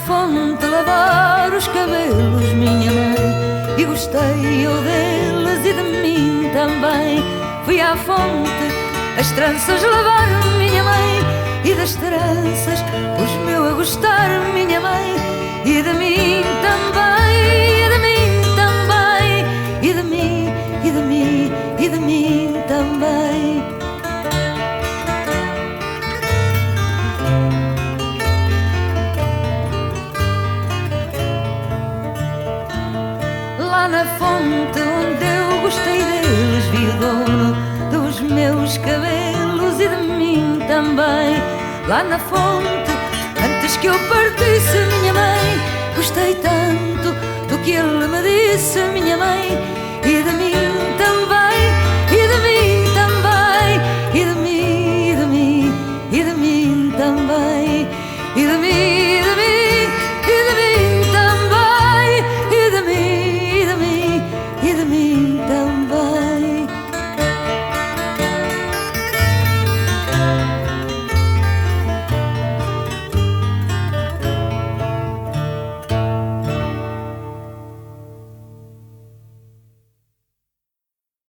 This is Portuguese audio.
fonte lavar os cabelos, minha mãe, e gostei eu deles e de mim também. Fui à fonte as tranças lavar, minha mãe, e das tranças pus-me a gostar, minha mãe, e de mim também, e de mim também, e de mim, e de mim, e de mim também. Lá na fonte onde eu gostei deles, vi o dono dos meus cabelos e de mim também. Lá na fonte, antes que eu partisse, minha mãe, gostei tanto do que ele me disse, minha mãe, e de mim também, e de mim também, e de mim, e de mim, e de mim também, e de mim.